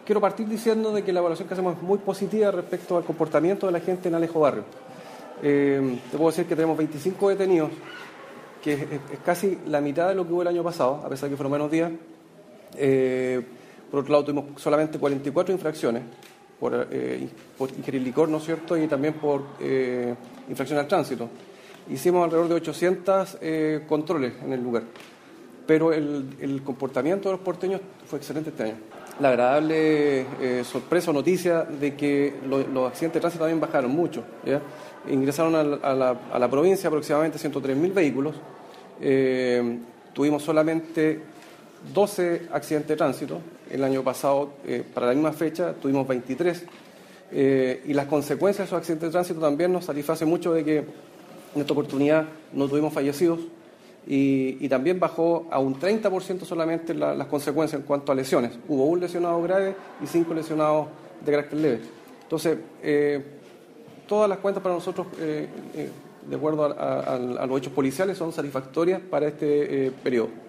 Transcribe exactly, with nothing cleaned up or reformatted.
quiero partir diciendo de que la evaluación que hacemos es muy positiva respecto al comportamiento de la gente en Alejo Barrio. Eh, te puedo decir que tenemos veinticinco detenidos, que es, es casi la mitad de lo que hubo el año pasado, a pesar de que fueron menos días. Eh, por otro lado, tuvimos solamente cuarenta y cuatro infracciones por, eh, por ingerir licor, ¿no es cierto?, y también por eh, infracción al tránsito. Hicimos alrededor de ochocientos eh, controles en el lugar, pero el, el comportamiento de los porteños fue excelente este año. La agradable eh, sorpresa o noticia de que lo, los accidentes de tránsito también bajaron mucho, ¿ya? Ingresaron a la, a, la, a la provincia aproximadamente ciento tres mil vehículos, eh, tuvimos solamente doce accidentes de tránsito, el año pasado eh, para la misma fecha tuvimos veintitrés, eh, y las consecuencias de esos accidentes de tránsito también nos satisface mucho de que en esta oportunidad no tuvimos fallecidos y, y también bajó a un treinta por ciento solamente la, las consecuencias en cuanto a lesiones. Hubo un lesionado grave y cinco lesionados de carácter leve. Entonces, eh, todas las cuentas para nosotros, eh, eh, de acuerdo a, a, a los hechos policiales, son satisfactorias para este eh, periodo.